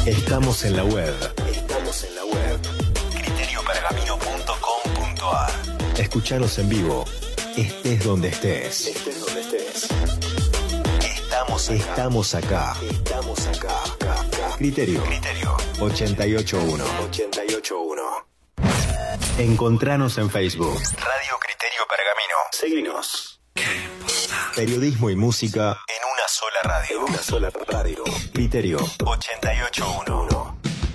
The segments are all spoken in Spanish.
Estamos en la web. Criteriopergamino.com.ar. Escuchanos en vivo. Estés donde estés. Estamos acá. Criterio 881. Encontranos en Facebook. Radio Criterio Pergamino. Seguinos. Periodismo y música en una sola radio. Criterio 881.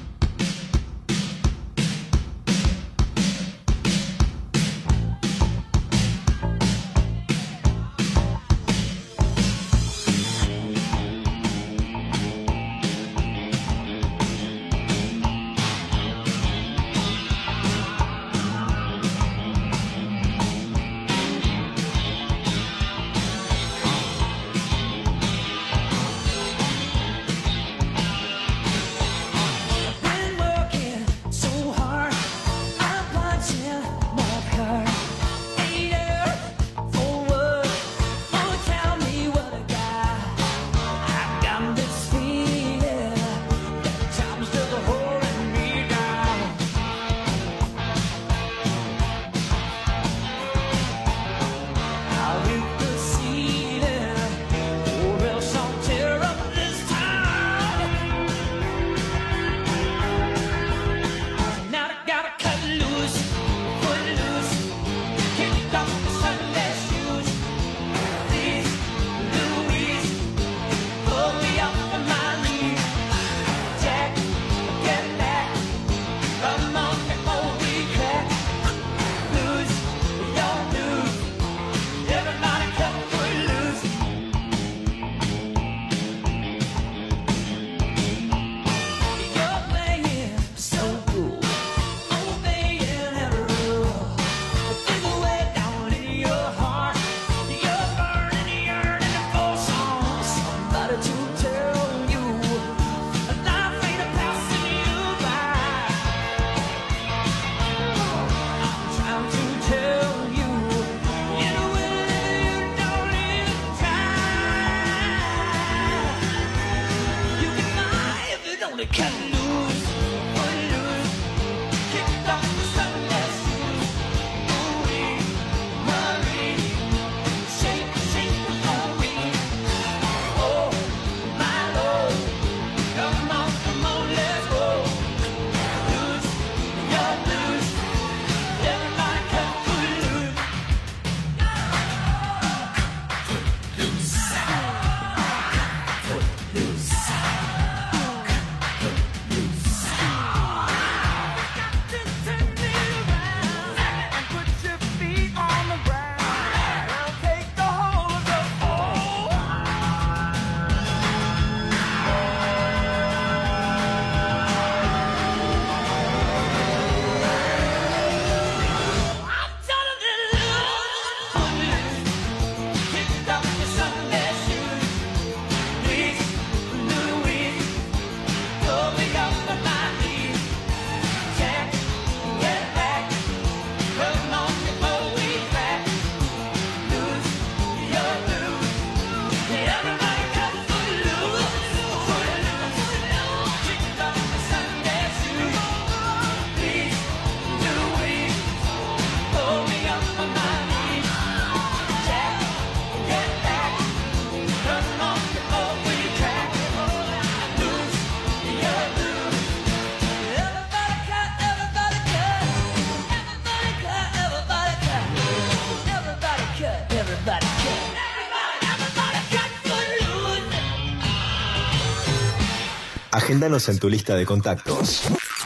Agéndanos en tu lista de contactos.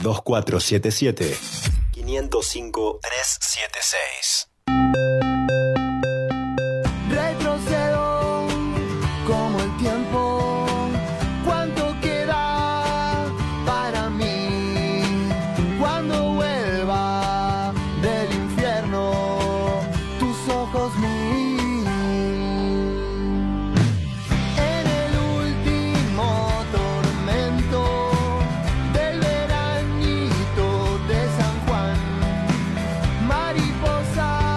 2477-505-376. Retrocedo como el tiempo. ¿Cuánto queda para mí? Cuando vuelva del infierno, tus ojos míos. Mariposa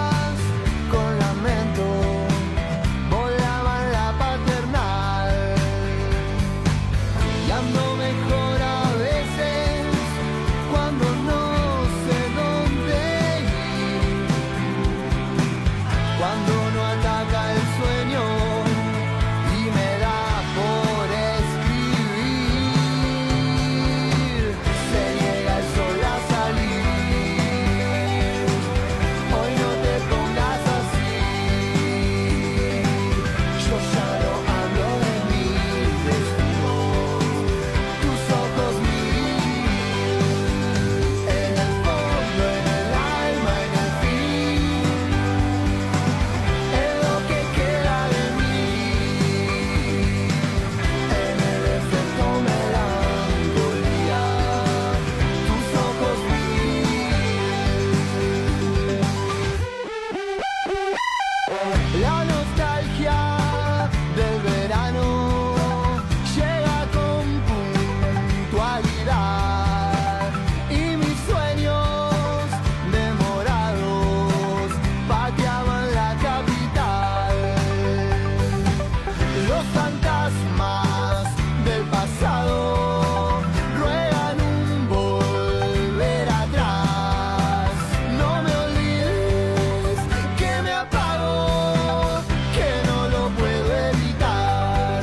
fantasmas del pasado ruegan un volver atrás. No me olvides que me apago, que no lo puedo evitar.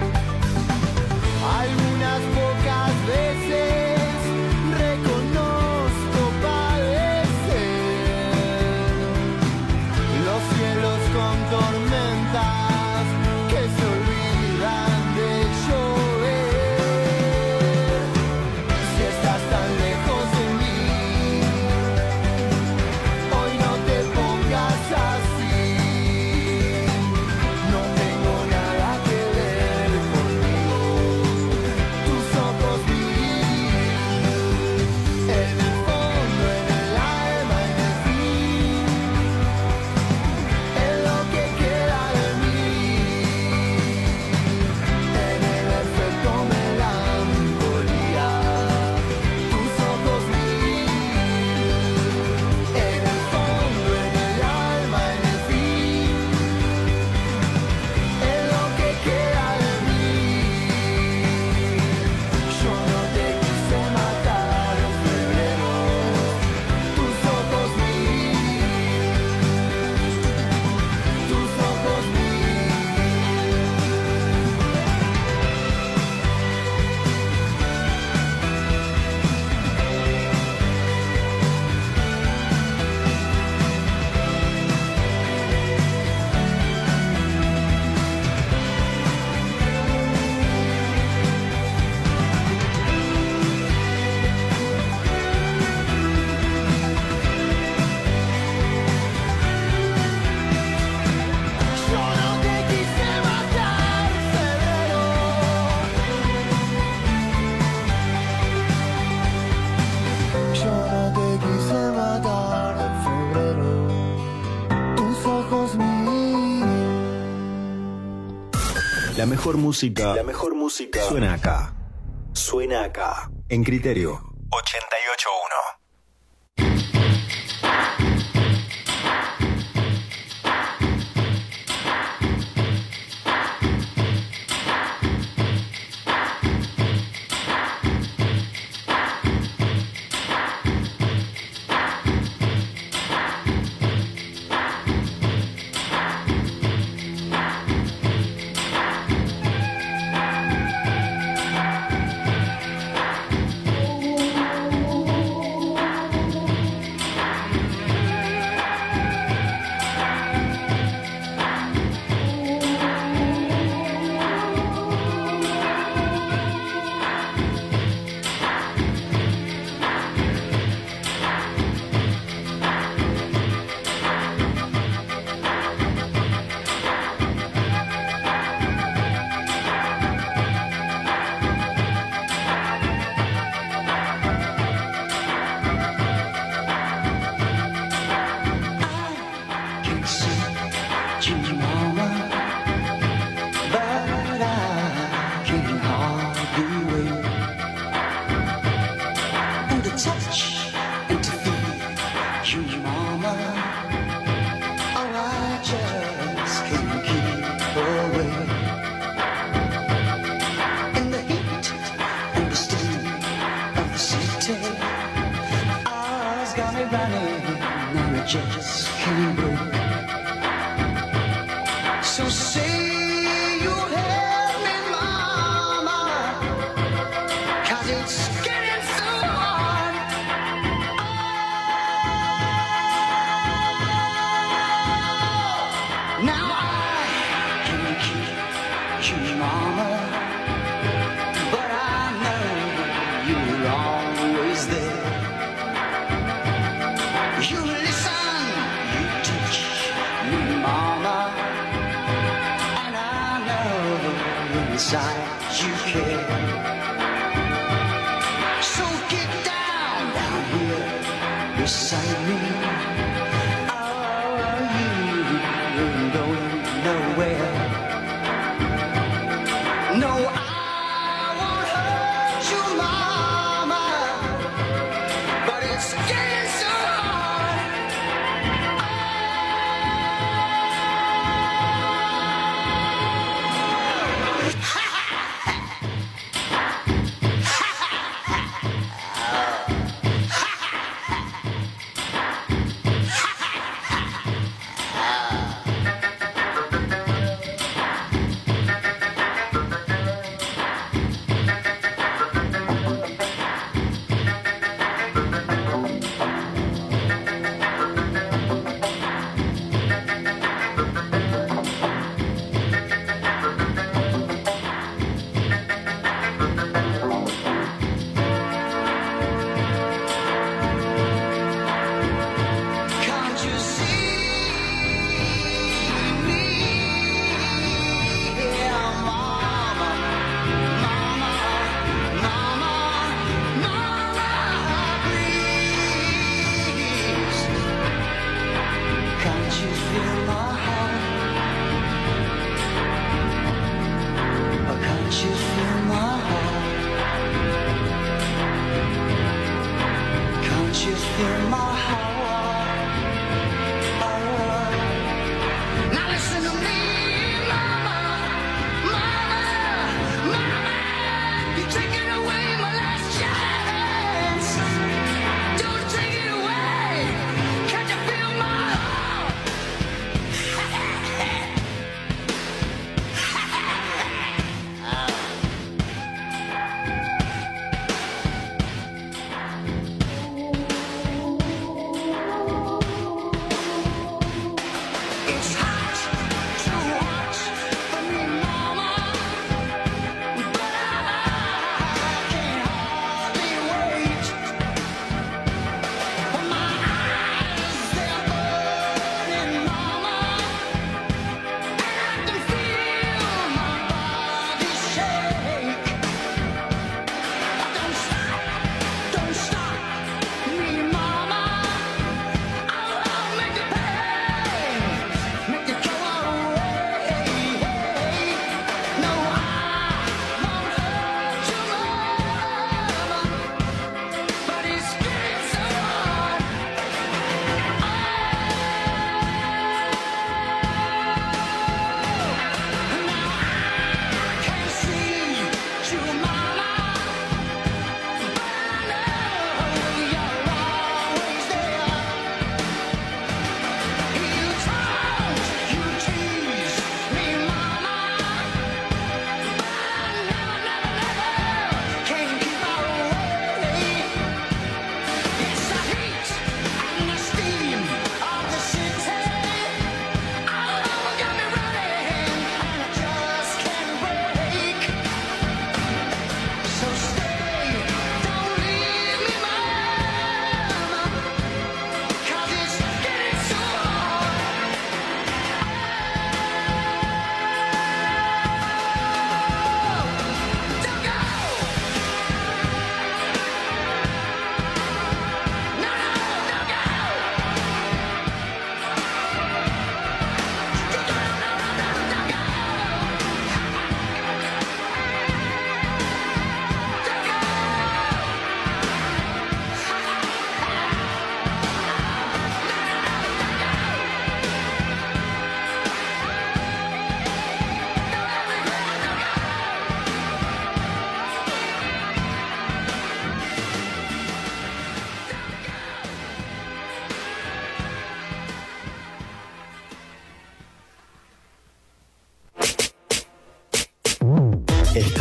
Algunas pocas veces reconozco padecer los cielos con tormentas que se olvidan de llover. Si estás tan lejos de mí, hoy no te pongas así. No tengo nada que ver conmigo. Tus ojos vivir en el fondo, en el alma, en el fin, en lo que queda de mí, en el efecto melancolía. Tus ojos vivir en el fondo, en el alma, en el fin, en lo que queda de mí. Yo no te quise matar en febrero. Tus ojos vivir, tus ojos Yo no te quise matar en febrero. Yo no te quise matar en febrero. Tus ojos La mejor música suena acá. Suena acá. En Criterio 88.1. Just can't breathe. So say you help me, mama, 'cause it's getting so hard. Oh, now I can keep you, mama, but I know you're always there. You listen, you teach me, mama, and I know inside you care. So get down here beside me. Oh, you ain't going nowhere. No, I won't hurt you, mama, but it's getting so hard.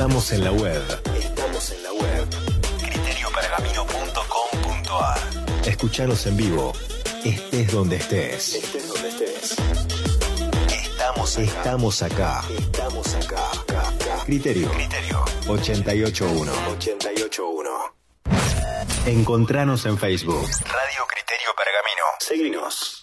Estamos en la web. Criteriopergamino.com.ar. Escuchanos en vivo. Estés donde estés. Estamos acá. Criterio 881. Encontranos en Facebook. Radio Criterio Pergamino. Seguinos.